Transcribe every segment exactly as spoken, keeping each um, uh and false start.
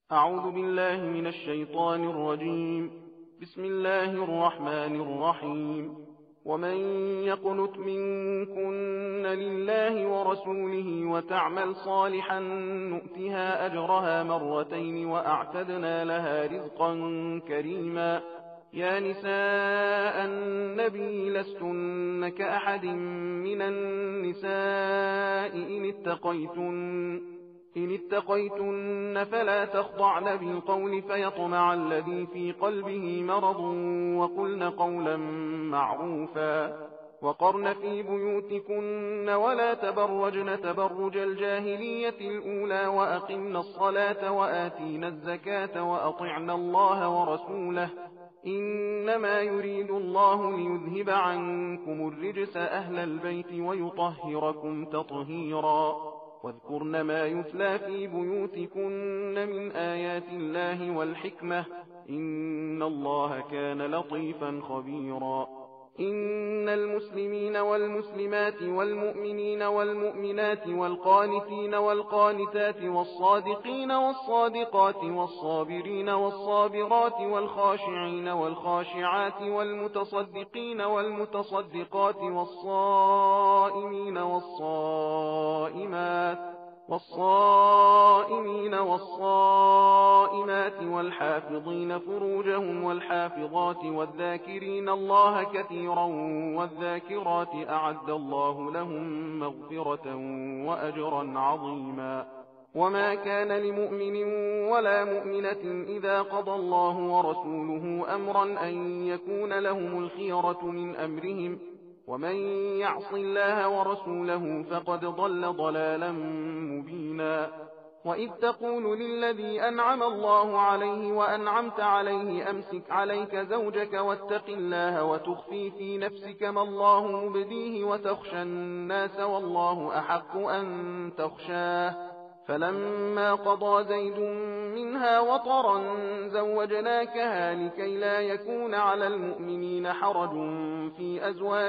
أعوذ بالله من الشيطان الرجيم. بسم الله الرحمن الرحيم. ومن يقنت منكن لله ورسوله وتعمل صالحا نؤتها أجرها مرتين وأعتدنا لها رزقا كريما. يا نساء النبي لستن كأحد من النساء إن اتقيتن إن اتقيتن فلا تخضعن بالقول فيطمع الذي في قلبه مرض وقلن قولا معروفا. وقرن في بيوتكن ولا تبرجن تبرج الجاهلية الأولى وأقمن الصلاة وآتين الزكاة وأطعن الله ورسوله إنما يريد الله ليذهب عنكم الرجس أهل البيت ويطهركم تطهيرا. واذكرن ما يتلى في بيوتكن من آيات الله والحكمة إن الله كان لطيفا خبيرا. إن المسلمين والمسلمات والمؤمنين والمؤمنات والقانتين والقانتات والصادقين والصادقات والصابرين والصابرات والخاشعين والخاشعات والمتصدقين والمتصدقات والصائمين والصائمات والصائمين والصائمات والحافظين فروجهم والحافظات والذاكرين الله كثيرا والذاكرات أعد الله لهم مغفرة وأجرا عظيما. وما كان لمؤمن ولا مؤمنة إذا قضى الله ورسوله أمرا أن يكون لهم الخيرة من أمرهم ومن يعص الله ورسوله فقد ضل ضلالا مبينا. وإذ تقول للذي أنعم الله عليه وأنعمت عليه أمسك عليك زوجك واتق الله وتخفي في نفسك ما الله مبديه وتخشى الناس والله أحق أن تخشاه فلما قضى زيد منها وطرا زوجناكها لكي لا يكون على المؤمنين حرج في أزواج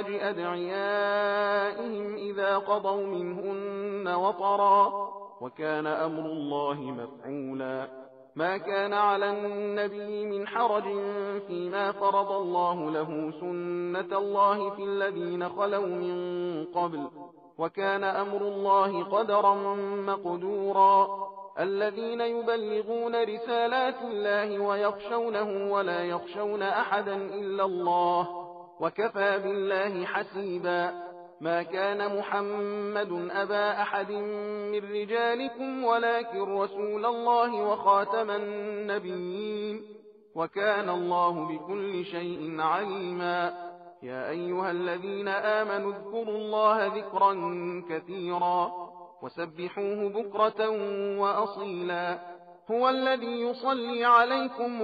أدعيائهم إذا قضوا منهن وطرا وكان أمر الله مفعولا. ما كان على النبي من حرج فيما فرض الله له سنة الله في الذين خلوا من قبل وكان أمر الله قدرا مقدورا. الذين يبلغون رسالات الله ويخشونه ولا يخشون أحدا إلا الله وكفى بالله حسيبا. ما كان محمد أبا أحد من رجالكم ولكن رسول الله وخاتم النبيين وكان الله بكل شيء عليما. يا أيها الذين آمنوا اذكروا الله ذكرا كثيرا وسبحوه بكرة وأصيلا. هو الذي يصلي عليكم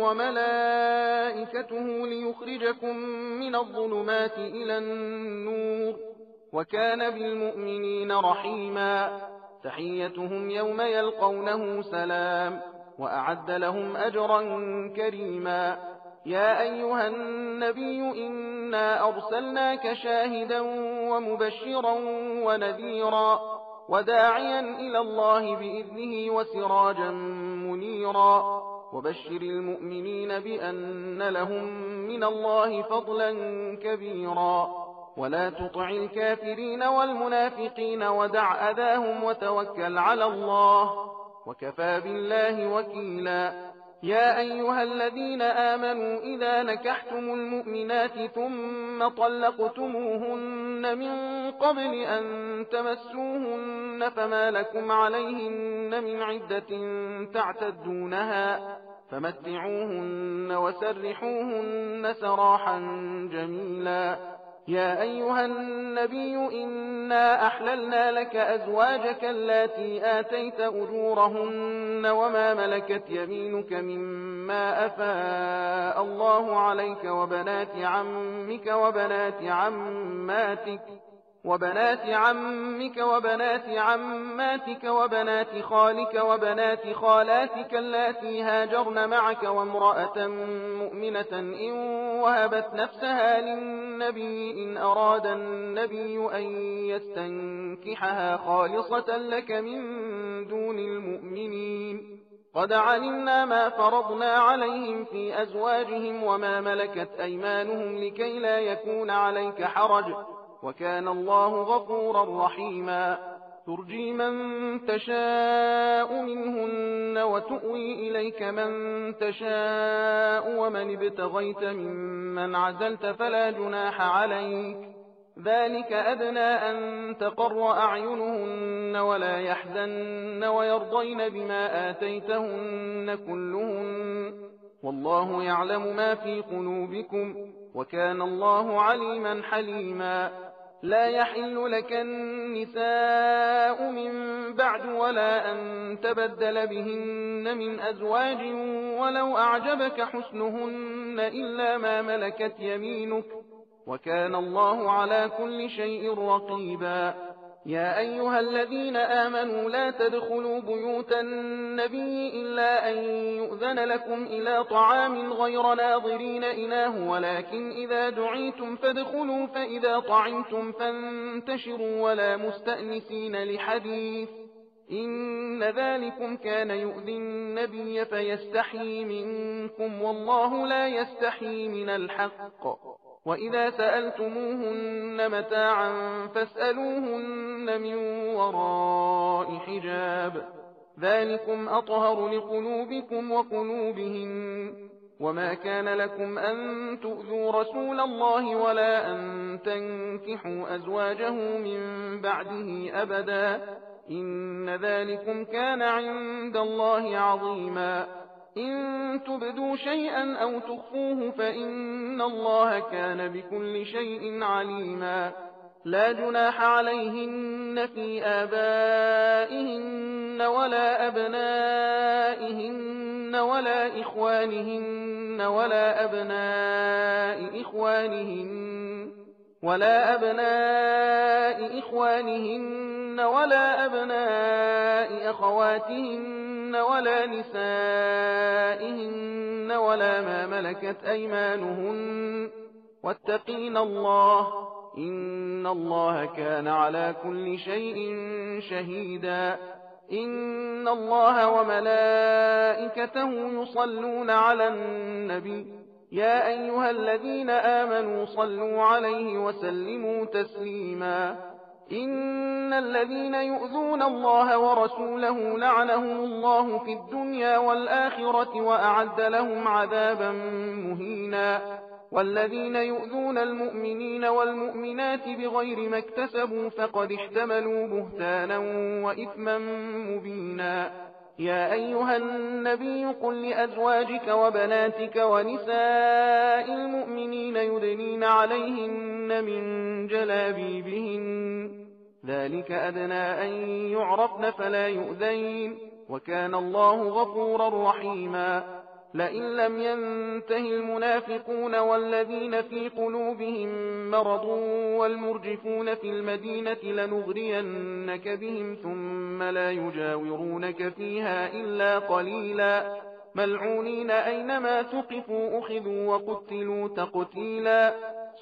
وملائكته ليخرجكم من الظلمات إلى النور وكان بالمؤمنين رحيما. تحيتهم يوم يلقونه سلام وأعد لهم أجرا كريما. يا أيها النبي إنا أرسلناك شاهدا ومبشرا ونذيرا وداعيا إلى الله بإذنه وسراجا منيرا. وبشر المؤمنين بأن لهم من الله فضلا كبيرا. ولا تطع الكافرين والمنافقين ودع أذاهم وتوكل على الله وكفى بالله وكيلا. يا أيها الذين آمنوا إذا نكحتم المؤمنات ثم طلقتموهن من قبل أن تمسوهن فما لكم عليهن من عدة تعتدونها فمتعوهن وسرحوهن سراحا جميلا. يا أيها النبي إنا أحللنا لك أزواجك اللاتي آتيت أجورهن وما ملكت يمينك مما أفاء الله عليك وبنات عمك وبنات عماتك وبنات عمك وبنات عماتك وبنات خالك وبنات خالاتك اللاتي هاجرن معك وامرأة مؤمنة إن وهبت نفسها للنبي إن أراد النبي أن يستنكحها خالصة لك من دون المؤمنين قد علمنا ما فرضنا عليهم في أزواجهم وما ملكت أيمانهم لكي لا يكون عليك حرج، وكان الله غفورا رحيما. ترجي من تشاء منهن وتؤوي إليك من تشاء، ومن ابتغيت ممن عزلت فلا جناح عليك، ذلك أدنى أن تقر أعينهن ولا يحزن ويرضين بما آتيتهن كلهن، والله يعلم ما في قلوبكم، وكان الله عليما حليما. لا يحل لك النساء من بعد ولا أن تبدل بهن من أزواج ولو أعجبك حسنهن إلا ما ملكت يمينك، وكان الله على كل شيء رقيبا. يا أيها الذين آمنوا لا تدخلوا بيوت النبي إلا أن يؤذن لكم إلى طعام غير ناظرين إناه، ولكن إذا دعيتم فادخلوا، فإذا طعمتم فانتشروا ولا مستأنسين لحديث، إن ذلكم كان يؤذي النبي فيستحيي منكم، والله لا يستحيي من الحق. وإذا سألتموهن متاعا فاسألوهن من وراء حجاب، ذلكم أطهر لقلوبكم وقلوبهن. وما كان لكم أن تؤذوا رسول الله ولا أن تنكحوا أزواجه من بعده أبدا، إن ذلكم كان عند الله عظيما. إن تبدوا شيئا أو تخفوه فإن الله كان بكل شيء عليما. لا جناح عليهن في آبائهن ولا أبنائهن ولا إخوانهن ولا أبناء إخوانهن ولا أبناء إخوانهن ولا أبناء أخواتهن ولا نسائهن ولا ما ملكت أيمانهن، واتقين الله، إن الله كان على كل شيء شهيدا. إن الله وملائكته يصلون على النبي، يا أيها الذين آمنوا صلوا عليه وسلموا تسليما. إن الذين يؤذون الله ورسوله لعنهم الله في الدنيا والآخرة وأعد لهم عذابا مهينا. والذين يؤذون المؤمنين والمؤمنات بغير ما اكتسبوا فقد احتملوا بهتانا وإثما مبينا. يا أيها النبي قل لأزواجك وبناتك ونساء المؤمنين يدنين عليهن من جلابيبهن، ذلك أدنى أن يعرفن فلا يؤذين، وكان الله غفورا رحيما. لئن لم ينته المنافقون والذين في قلوبهم مرض والمرجفون في المدينة لنغرينك بهم ثم لا يجاورونك فيها إلا قليلا، ملعونين أينما ثقفوا أخذوا وقتلوا تقتيلا.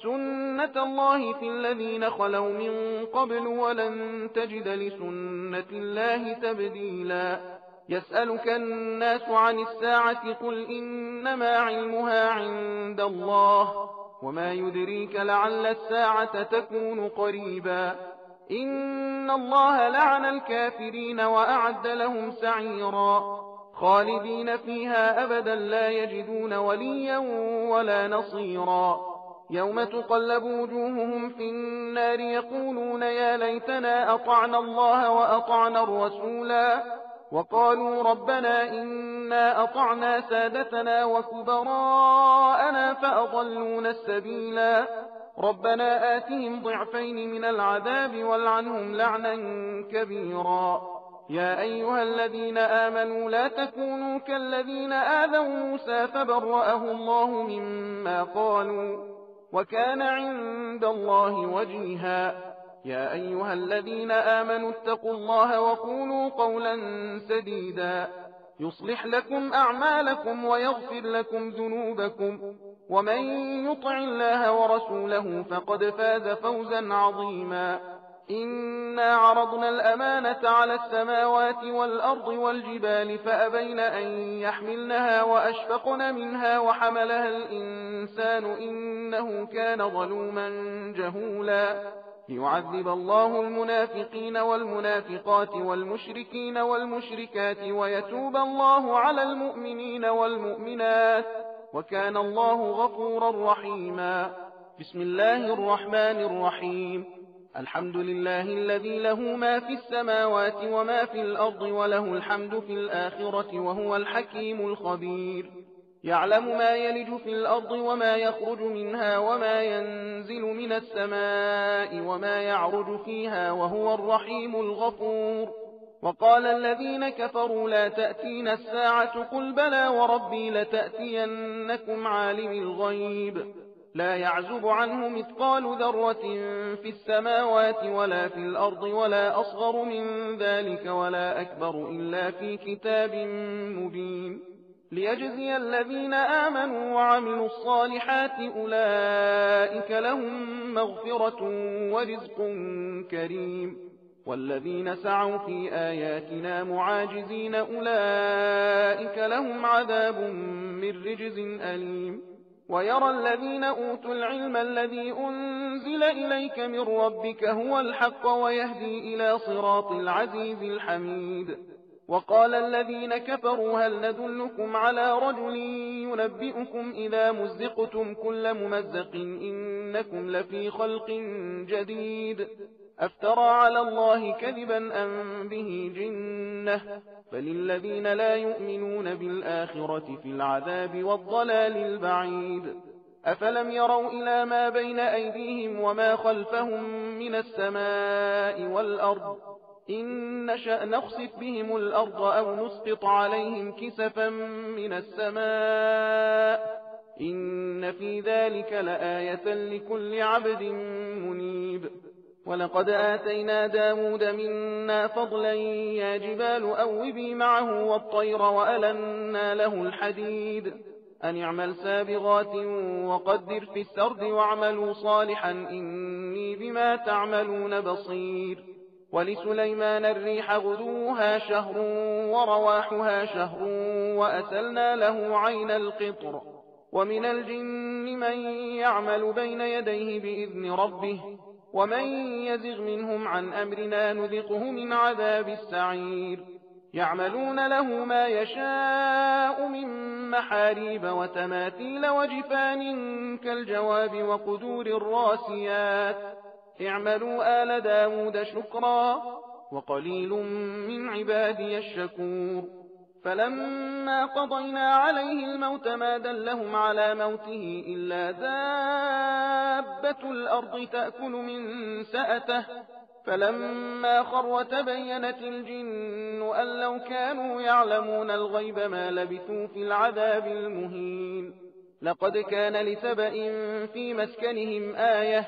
سنة الله في الذين خلوا من قبل ولن تجد لسنة الله تبديلا. يسألك الناس عن الساعة قل إنما علمها عند الله، وما يدريك لعل الساعة تكون قريبا. إن الله لعن الكافرين وأعد لهم سعيرا، خالدين فيها أبدا لا يجدون وليا ولا نصيرا. يوم تقلب وجوههم في النار يقولون يا ليتنا أطعنا الله وأطعنا الرسولا، وقالوا ربنا إنا أطعنا سادتنا وكبراءنا فأضلونا السبيلا، ربنا آتهم ضعفين من العذاب والعنهم لعنا كبيرا. يا أيها الذين آمنوا لا تكونوا كالذين آذوا موسى فبرأه الله مما قالوا، وكان عند الله وجيها. يا أيها الذين آمنوا اتقوا الله وقولوا قولا سديدا يصلح لكم أعمالكم ويغفر لكم ذنوبكم، ومن يطع الله ورسوله فقد فاز فوزا عظيما. إنا عرضنا الأمانة على السماوات والأرض والجبال فأبين أن يحملنها وأشفقن منها وحملها الإنسان إنه كان ظلوما جهولا ليعذب الله المنافقين والمنافقات والمشركين والمشركات ويتوب الله على المؤمنين والمؤمنات وكان الله غفورا رحيما. بسم الله الرحمن الرحيم. الحمد لله الذي له ما في السماوات وما في الأرض وله الحمد في الآخرة وهو الحكيم الخبير. يعلم ما يلج في الأرض وما يخرج منها وما ينزل من السماء وما يعرج فيها وهو الرحيم الغفور. وقال الذين كفروا لا تأتينا الساعة قل بلى وربي لتأتينكم عالم الغيب لا يعزب عنه مثقال ذرة في السماوات ولا في الأرض ولا أصغر من ذلك ولا أكبر إلا في كتاب مبين ليجزي الذين آمنوا وعملوا الصالحات أولئك لهم مغفرة ورزق كريم والذين سعوا في آياتنا معاجزين أولئك لهم عذاب من رجز أليم. ويرى الذين أوتوا العلم الذي أنزل إليك من ربك هو الحق ويهدي إلى صراط العزيز الحميد. وقال الذين كفروا هل ندلكم على رجل ينبئكم إذا مزقتم كل ممزق إنكم لفي خلق جديد أفترى على الله كذبا أم به جنة فللذين لا يؤمنون بالآخرة في العذاب والضلال البعيد. أفلم يروا إلى ما بين أيديهم وما خلفهم من السماء والأرض إن نشأ نخسف بهم الأرض أو نسقط عليهم كسفا من السماء إن في ذلك لآية لكل عبد منيب. ولقد آتينا داود منا فضلا يا جبال أوبي معه والطير وألنا له الحديد أن اعمل سابغات وقدر في السرد واعملوا صالحا إني بما تعملون بصير. ولسليمان الريح غدوها شهر ورواحها شهر وأسلنا له عين القطر ومن الجن من يعمل بين يديه بإذن ربه ومن يزغ منهم عن أمرنا نذقه من عذاب السعير. يعملون له ما يشاء من محاريب وتماثيل وجفان كالجواب وقدور الراسيات اعملوا آل داود شكرا وقليل من عبادي الشكور. فلما قضينا عليه الموت ما دلهم على موته إلا دابة الأرض تأكل من سأته فلما خر تبينت الجن أن لو كانوا يعلمون الغيب ما لبثوا في العذاب المهين. لقد كان لسبأ في مسكنهم آية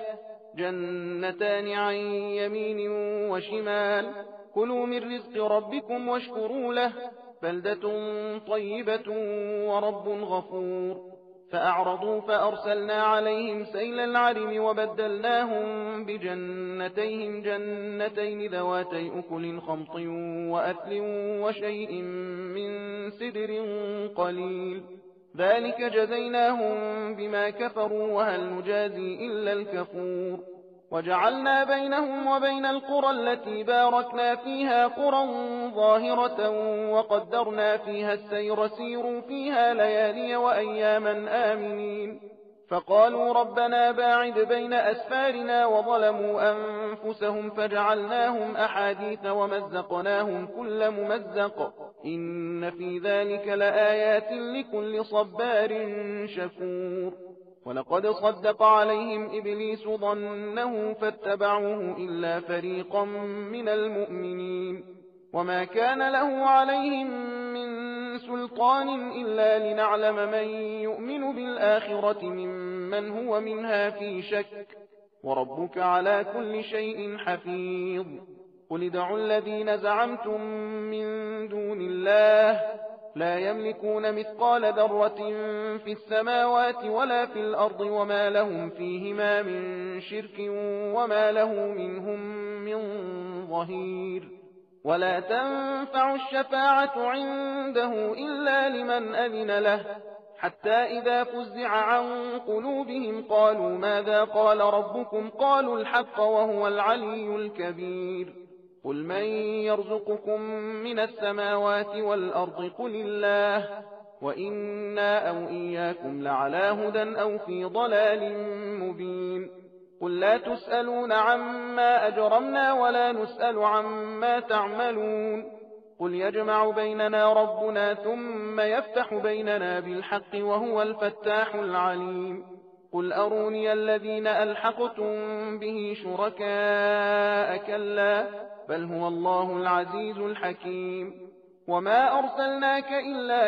جنتان عن يمين وشمال كلوا من رزق ربكم واشكروا له بلدة طيبة ورب غفور. فأعرضوا فأرسلنا عليهم سيل العرم وبدلناهم بجنتيهم جنتين ذواتي أكل خمط وأثل وشيء من سدر قليل ذلك جزيناهم بما كفروا وهل نجازي إلا الكفور. وجعلنا بينهم وبين القرى التي باركنا فيها قرى ظاهرة وقدرنا فيها السير سيروا فيها ليالي وأياما آمنين. فقالوا ربنا باعد بين أسفارنا وظلموا أنفسهم فجعلناهم أحاديث ومزقناهم كل ممزق إن في ذلك لآيات لكل صبار شكور. ولقد صدق عليهم إبليس ظنه فاتبعوه إلا فريقا من المؤمنين وما كان له عليهم من سلطان إلا لنعلم من يؤمن بالآخرة ممن هو منها في شك وربك على كل شيء حفيظ. قل ادعوا الذين زعمتم من دون الله لا يملكون مثقال ذرة في السماوات ولا في الأرض وما لهم فيهما من شرك وما له منهم من ظهير. ولا تنفع الشفاعة عنده إلا لمن أذن له، حتى إذا فزع عن قلوبهم قالوا ماذا قال ربكم؟ قالوا الحق وهو العلي الكبير. قل من يرزقكم من السماوات والأرض؟ قل الله، وإنا أو إياكم لعلى هدى أو في ضلال مبين. قل لا تسألون عما أجرمنا ولا نسأل عما تعملون. قل يجمع بيننا ربنا ثم يفتح بيننا بالحق وهو الفتاح العليم. قل أروني الذين ألحقتم به شركاء، كلا بل هو الله العزيز الحكيم. وما أرسلناك إلا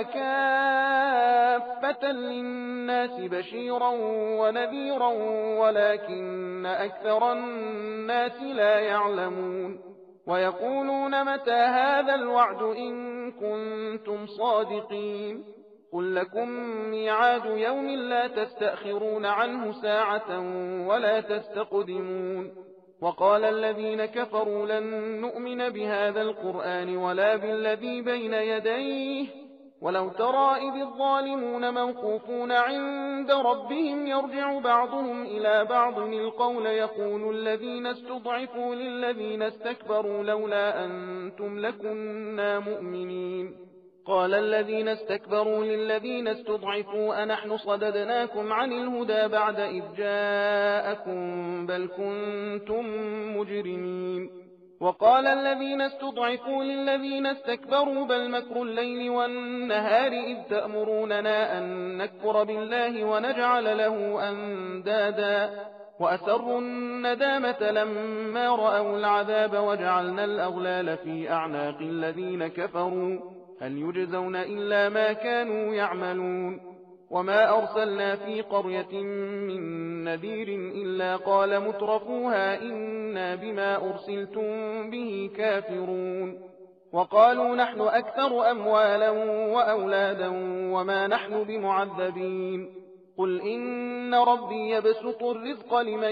كافة للناس بشيرا ونذيرا ولكن أكثر الناس لا يعلمون. ويقولون متى هذا الوعد إن كنتم صادقين؟ قل لكم ميعاد يوم لا تستأخرون عنه ساعة ولا تستقدمون. وقال الذين كفروا لن نؤمن بهذا القرآن ولا بالذي بين يديه ولو ترى إذ الظالمون موقوفون عند ربهم يرجع بعضهم إلى بعض القول يقول الذين استضعفوا للذين استكبروا لولا أنتم لكنا مؤمنين. قال الذين استكبروا للذين استضعفوا أنحن صددناكم عن الهدى بعد إذ جاءكم بل كنتم مجرمين. وقال الذين استضعفوا للذين استكبروا بل مكر الليل والنهار إذ تأمروننا أن نكفر بالله ونجعل له أندادا وأسروا الندامة لما رأوا العذاب وجعلنا الأغلال في أعناق الذين كفروا هل يجزون إلا ما كانوا يعملون. وما أرسلنا في قرية من نذير إلا قال مترفوها إنا بما أرسلتم به كافرون. وقالوا نحن أكثر أموالا وأولادا وما نحن بمعذبين. قل إن ربي يبسط الرزق لمن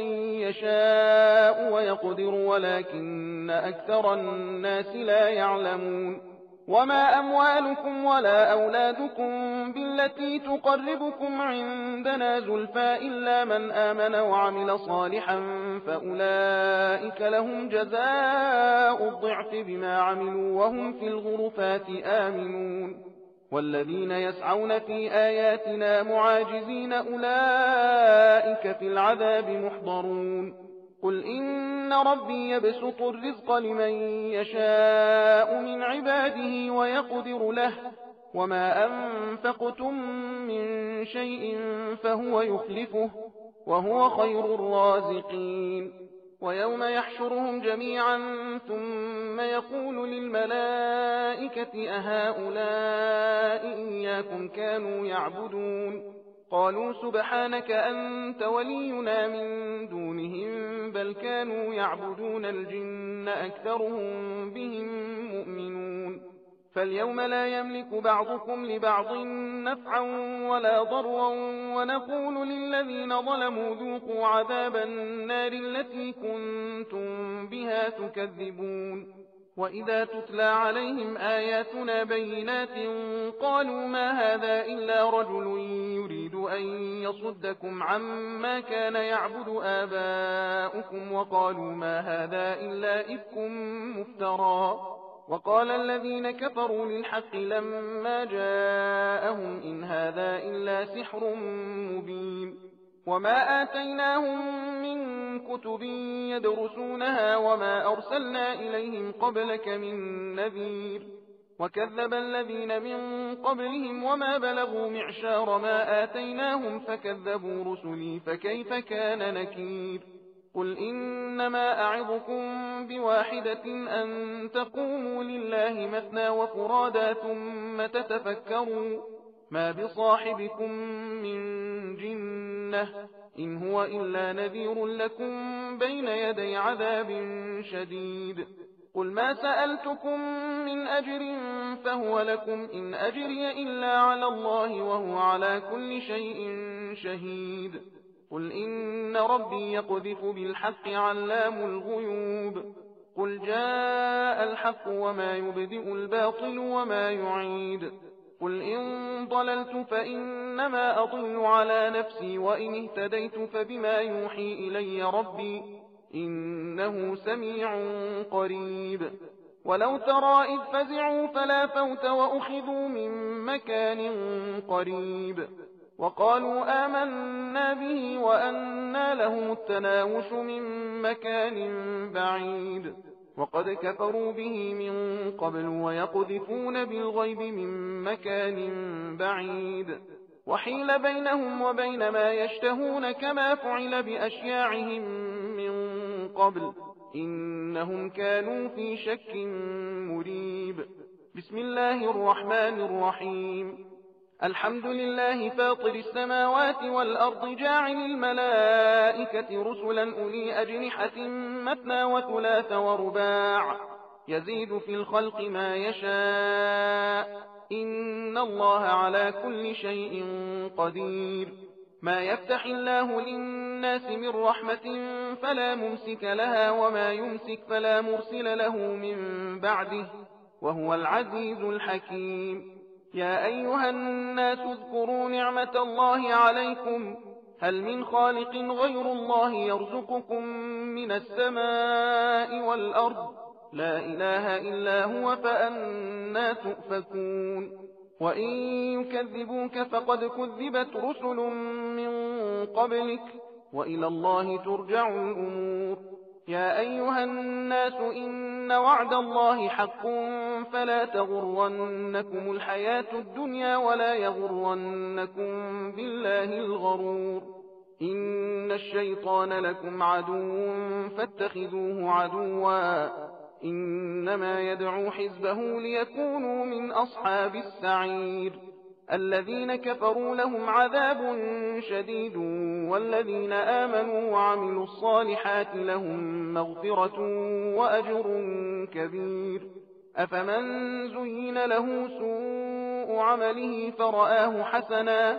يشاء ويقدر ولكن أكثر الناس لا يعلمون. وما أموالكم ولا أولادكم بالتي تقربكم عندنا زلفى إلا من آمن وعمل صالحا فأولئك لهم جزاء الضعف بما عملوا وهم في الغرفات آمنون. والذين يسعون في آياتنا معاجزين أولئك في العذاب محضرون. قل إن ربي يبسط الرزق لمن يشاء من عباده ويقدر له وما أنفقتم من شيء فهو يخلفه وهو خير الرازقين. ويوم يحشرهم جميعا ثم يقول للملائكة أهؤلاء إياكم كانوا يعبدون؟ قالوا سبحانك أنت ولينا من دونهم بل كانوا يعبدون الجن أكثرهم بهم مؤمنون. فاليوم لا يملك بعضكم لبعض نفعا ولا ضرا ونقول للذين ظلموا ذوقوا عذاب النار التي كنتم بها تكذبون. وإذا تتلى عليهم آياتنا بينات قالوا ما هذا إلا رجل يريد أن يصدكم عما كان يعبد آباؤكم وقالوا ما هذا إلا إفك مفترى. وقال الذين كفروا للحق لما جاءهم إن هذا إلا سحر مبين. وما آتيناهم من كتب يدرسونها وما أرسلنا إليهم قبلك من نذير. وكذب الذين من قبلهم وما بلغوا معشار ما آتيناهم فكذبوا رسلي فكيف كان نكير. قل إنما أعظكم بواحدة أن تقوموا لله مثنى وفرادا ثم تتفكروا ما بصاحبكم من جنة إن هو إلا نذير لكم بين يدي عذاب شديد. قل ما سألتكم من أجر فهو لكم إن أجري إلا على الله وهو على كل شيء شهيد. قل إن ربي يقذف بالحق علام الغيوب. قل جاء الحق وما يبدئ الباطل وما يعيد قل إن ضللت فإنما أضل على نفسي وإن اهتديت فبما يوحي إلي ربي إنه سميع قريب ولو ترى إذ فزعوا فلا فوت وأخذوا من مكان قريب وقالوا آمنا به وأنى لهم التناوش من مكان بعيد وقد كفروا به من قبل ويقذفون بالغيب من مكان بعيد وحيل بينهم وبين ما يشتهون كما فعل بأشياعهم من قبل إنهم كانوا في شك مريب بسم الله الرحمن الرحيم الحمد لله فاطر السماوات والأرض جاعل الملائكة رسلا أولي أجنحة مثنى وثلاث ورباع يزيد في الخلق ما يشاء إن الله على كل شيء قدير ما يفتح الله للناس من رحمة فلا ممسك لها وما يمسك فلا مرسل له من بعده وهو العزيز الحكيم يا أيها الناس اذكروا نعمة الله عليكم هل من خالق غير الله يرزقكم من السماء والأرض لا إله إلا هو فأنا تؤفكون وإن يكذبوك فقد كذبت رسل من قبلك وإلى الله ترجع الأمور يا أيها الناس إن وعد الله حق فلا تغرنكم الحياة الدنيا ولا يغرنكم بالله الغرور إن الشيطان لكم عدو فاتخذوه عدوا إنما يدعو حزبه ليكونوا من أصحاب السعير الذين كفروا لهم عذاب شديد والذين آمنوا وعملوا الصالحات لهم مغفرة وأجر كبير أفمن زين له سوء عمله فرآه حسنا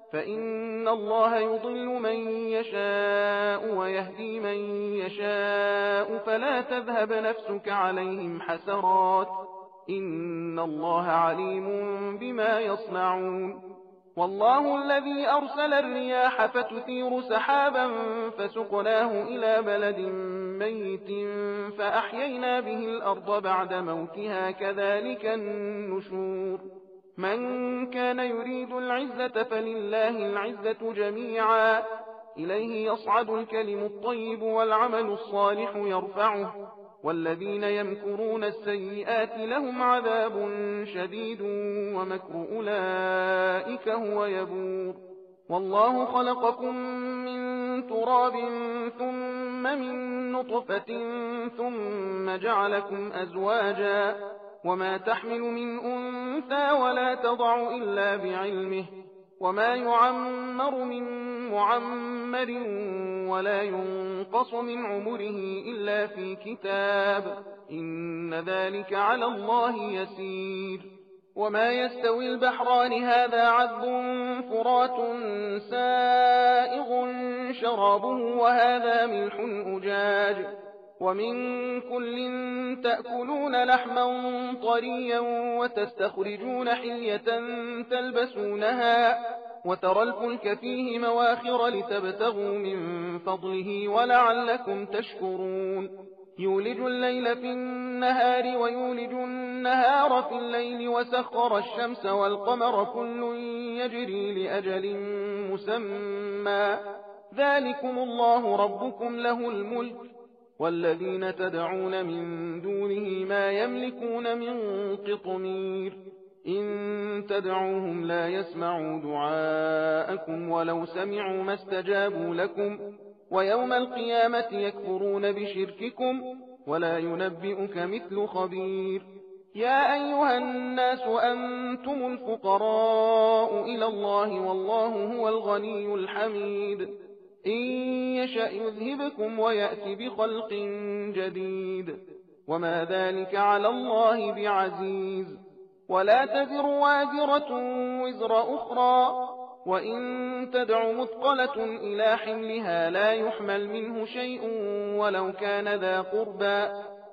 فإن الله يضل من يشاء ويهدي من يشاء فلا تذهب نفسك عليهم حسرات إن الله عليم بما يصنعون والله الذي أرسل الرياح فتثير سحابا فسقناه إلى بلد ميت فأحيينا به الأرض بعد موتها كذلك النشور من كان يريد العزة فلله العزة جميعا إليه يصعد الكلم الطيب والعمل الصالح يرفعه والذين يمكرون السيئات لهم عذاب شديد ومكر أولئك هو يبور والله خلقكم من تراب ثم من نطفة ثم جعلكم أزواجا وما تحمل من أنثى ولا تضع إلا بعلمه وما يعمر من معمر ولا ينقص من عمره إلا في كتاب إن ذلك على الله يسير وما يستوي البحران هذا عذب فرات سائغ شرابه وهذا ملح أجاج ومن كل تأكلون لحما طريا وتستخرجون حلية تلبسونها وترى الفلك فيه مواخر لتبتغوا من فضله ولعلكم تشكرون يولج الليل في النهار ويولج النهار في الليل وسخر الشمس والقمر كل يجري لأجل مسمى ذلكم الله ربكم له الملك والذين تدعون من دونه ما يملكون من قطمير إن تدعوهم لا يسمعوا دعاءكم ولو سمعوا ما استجابوا لكم ويوم القيامة يكفرون بشرككم ولا ينبئك مثل خبير يا أيها الناس أنتم الفقراء إلى الله والله هو الغني الحميد إن يشأ يذهبكم ويأتي بخلق جديد وما ذلك على الله بعزيز ولا تزر وازرة وزر أخرى وإن تدع مثقلة إلى حملها لا يحمل منه شيء ولو كان ذا قربى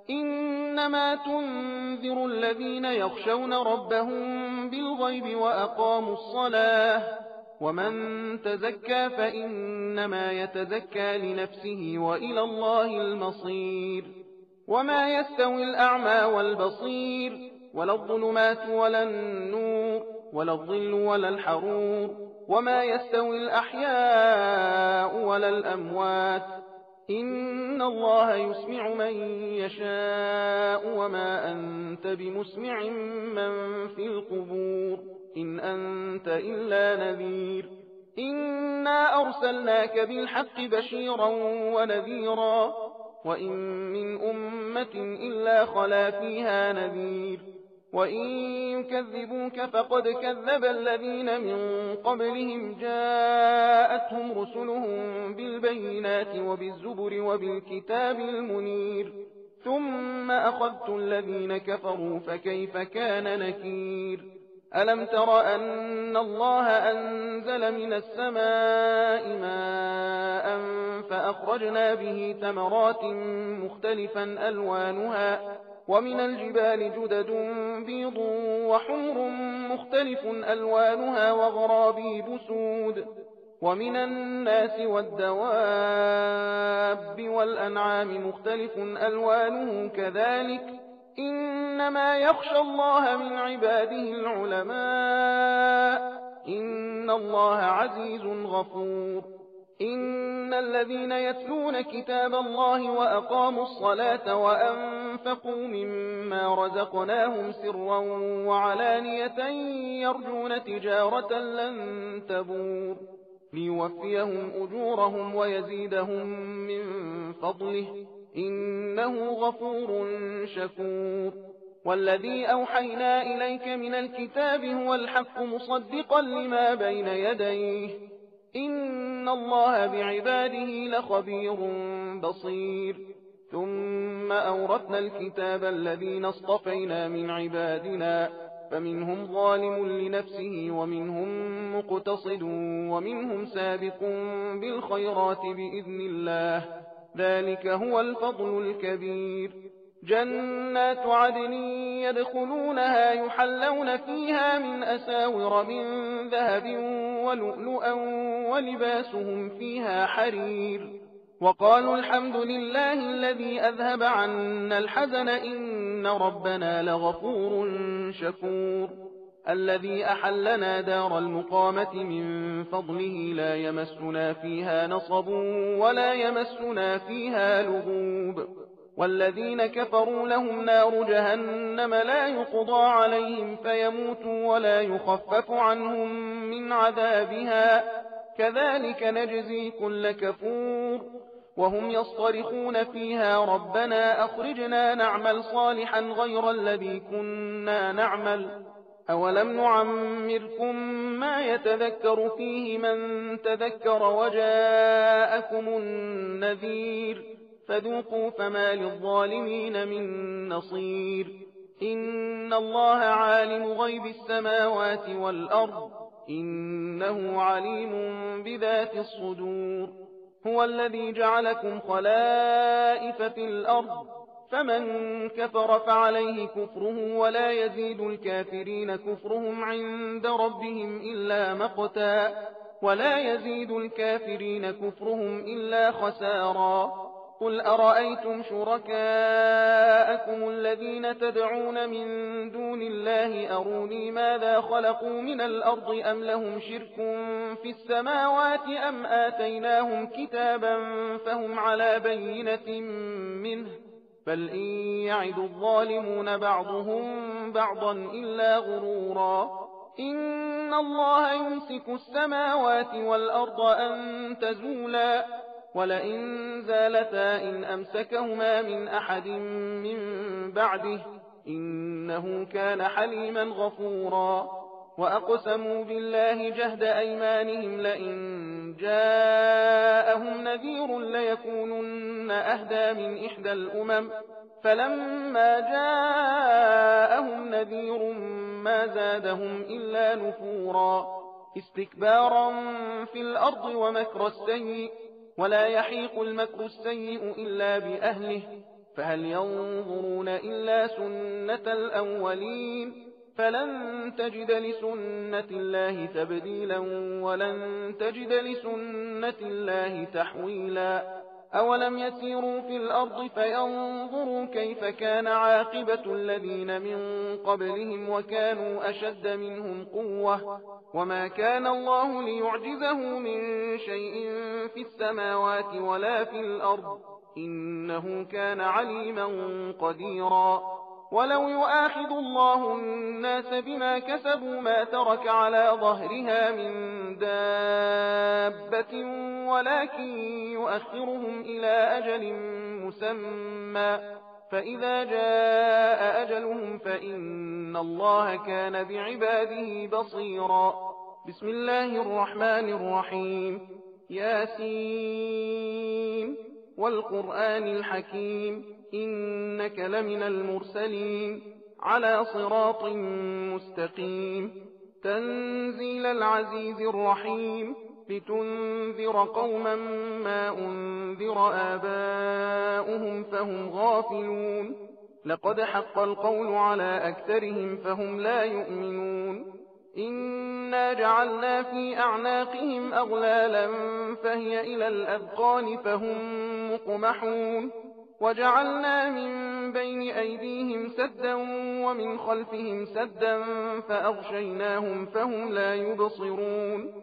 إنما تنذر الذين يخشون ربهم بالغيب وأقاموا الصلاة ومن تزكى فإنما يتزكى لنفسه وإلى الله المصير وما يستوي الأعمى والبصير ولا الظلمات ولا النور ولا الظل ولا الحرور وما يستوي الأحياء ولا الأموات إن الله يسمع من يشاء وما أنت بمسمع من في القبور إن أنت إلا نذير إنا أرسلناك بالحق بشيرا ونذيرا وإن من أمة إلا خلا فيها نذير وإن يكذبوك فقد كذب الذين من قبلهم جاءتهم رسلهم بالبينات وبالزبر وبالكتاب المنير ثم أخذت الذين كفروا فكيف كان نكير ألم تر أن الله أنزل من السماء ماء فأخرجنا به ثمرات مختلفا ألوانها ومن الجبال جدد بيض وحمر مختلف ألوانها وغرابيب سود ومن الناس والدواب والأنعام مختلف ألوانه كذلك إنما يخشى الله من عباده العلماء إن الله عزيز غفور إن الذين يتلون كتاب الله وأقاموا الصلاة وأنفقوا مما رزقناهم سرا وعلانية يرجون تجارة لن تبور ليوفيهم أجورهم ويزيدهم من فضله إنه غفور شكور والذي أوحينا إليك من الكتاب هو الحق مصدقا لما بين يديه إن الله بعباده لخبير بصير ثم أورثنا الكتاب الذين اصطفينا من عبادنا فمنهم ظالم لنفسه ومنهم مقتصد ومنهم سابق بالخيرات بإذن الله ذلك هو الفضل الكبير جنات عدن يدخلونها يحلون فيها من أساور من ذهب ولؤلؤا ولباسهم فيها حرير وقالوا الحمد لله الذي أذهب عنا الحزن إن ربنا لغفور شكور الذي أحلنا دار المقامة من فضله لا يمسنا فيها نصب ولا يمسنا فيها لغوب والذين كفروا لهم نار جهنم لا يقضى عليهم فيموتوا ولا يخفف عنهم من عذابها كذلك نجزي كل كفور وهم يصطرخون فيها ربنا أخرجنا نعمل صالحا غير الذي كنا نعمل أولم نعمركم ما يتذكر فيه من تذكر وجاءكم النذير فذوقوا فما للظالمين من نصير إن الله عالم غيب السماوات والأرض إنه عليم بذات الصدور هو الذي جعلكم خلائف في الأرض فمن كفر فعليه كفره ولا يزيد الكافرين كفرهم عند ربهم إلا مقتا ولا يزيد الكافرين كفرهم إلا خسارا قل أرأيتم شركاءكم الذين تدعون من دون الله أروني ماذا خلقوا من الأرض أم لهم شرك في السماوات أم آتيناهم كتابا فهم على بينة منه بل إن يعد الظالمون بعضهم بعضا إلا غرورا إن الله يمسك السماوات والأرض أن تزولا ولئن زالتا إن أمسكهما من أحد من بعده إنه كان حليما غفورا وأقسموا بالله جهد أيمانهم لئن جاءهم نذير ليكونن أهدى من إحدى الأمم فلما جاءهم نذير ما زادهم إلا نفورا استكبارا في الأرض ومكر السيء ولا يحيق المكر السيء إلا بأهله فهل ينظرون إلا سنة الأولين فلن تجد لسنة الله تبديلا ولن تجد لسنة الله تحويلا أولم يسيروا في الأرض فينظروا كيف كان عاقبة الذين من قبلهم وكانوا أشد منهم قوة وما كان الله ليعجزه من شيء في السماوات ولا في الأرض إنه كان عليما قديرا ولو يؤاخذ الله الناس بما كسبوا ما ترك على ظهرها من دابة ولكن يؤخرهم إلى أجل مسمى فإذا جاء أجلهم فإن الله كان بعباده بصيرا بسم الله الرحمن الرحيم ياسين والقرآن الحكيم إنك لمن المرسلين على صراط مستقيم تنزيل العزيز الرحيم لتنذر قوما ما أنذر آباؤهم فهم غافلون لقد حق القول على أكثرهم فهم لا يؤمنون إنا جعلنا في أعناقهم أغلالا فهي إلى الأذقان فهم مقمحون وجعلنا من بين أيديهم سدا ومن خلفهم سدا فأغشيناهم فهم لا يبصرون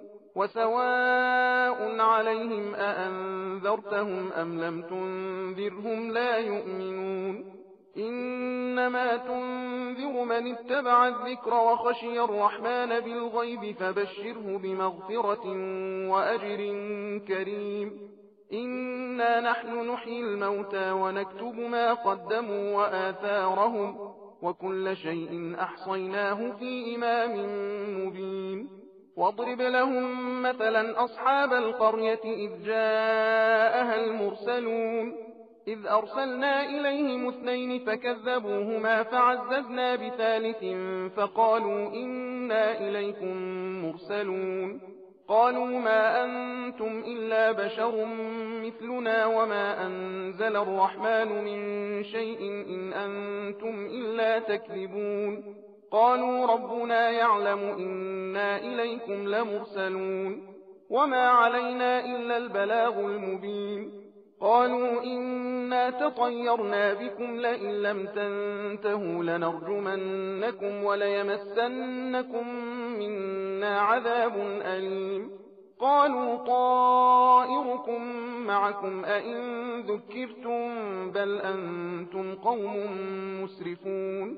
وسواء عليهم أأنذرتهم أم لم تنذرهم لا يؤمنون إنما تنذر من اتبع الذكر وخشي الرحمن بالغيب فبشره بمغفرة وأجر كريم إنا نحن نحيي الموتى ونكتب ما قدموا وآثارهم وكل شيء أحصيناه في إمام مبين واضرب لهم مثلا أصحاب القرية إذ جاءها المرسلون إذ أرسلنا إليهم اثنين فكذبوهما فعززنا بثالث فقالوا إنا إليكم مرسلون قالوا ما أنتم إلا بشر مثلنا وما أنزل الرحمن من شيء إن أنتم إلا تكذبون قالوا ربنا يعلم إنا إليكم لمرسلون وما علينا إلا البلاغ المبين قالوا إنا تطيرنا بكم لئن لم تنتهوا لنرجمنكم وليمسنكم منا عذاب أليم قالوا طائركم معكم أئن ذكرتم بل أنتم قوم مسرفون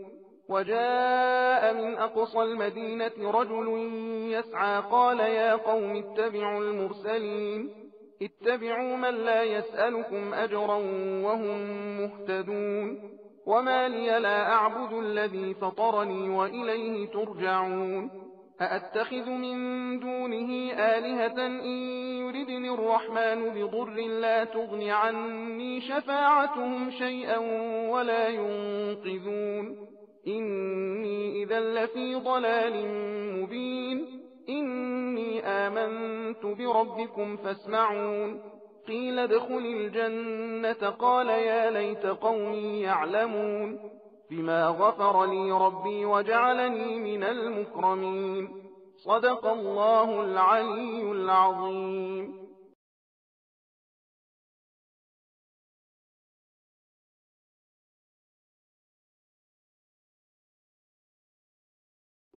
وجاء من أقصى المدينة رجل يسعى قال يا قوم اتبعوا المرسلين اتبعوا من لا يسألكم أجرا وهم مهتدون وما لي لا أعبد الذي فطرني وإليه ترجعون أأتخذ من دونه آلهة إن يردني الرحمن بضر لا تغن عني شفاعتهم شيئا ولا ينقذون إني إذا لفي ضلال مبين إني آمنت بربكم فاسمعون قيل ادخل الجنة قال يا ليت قومي يعلمون بما غفر لي ربي وجعلني من المكرمين صدق الله العلي العظيم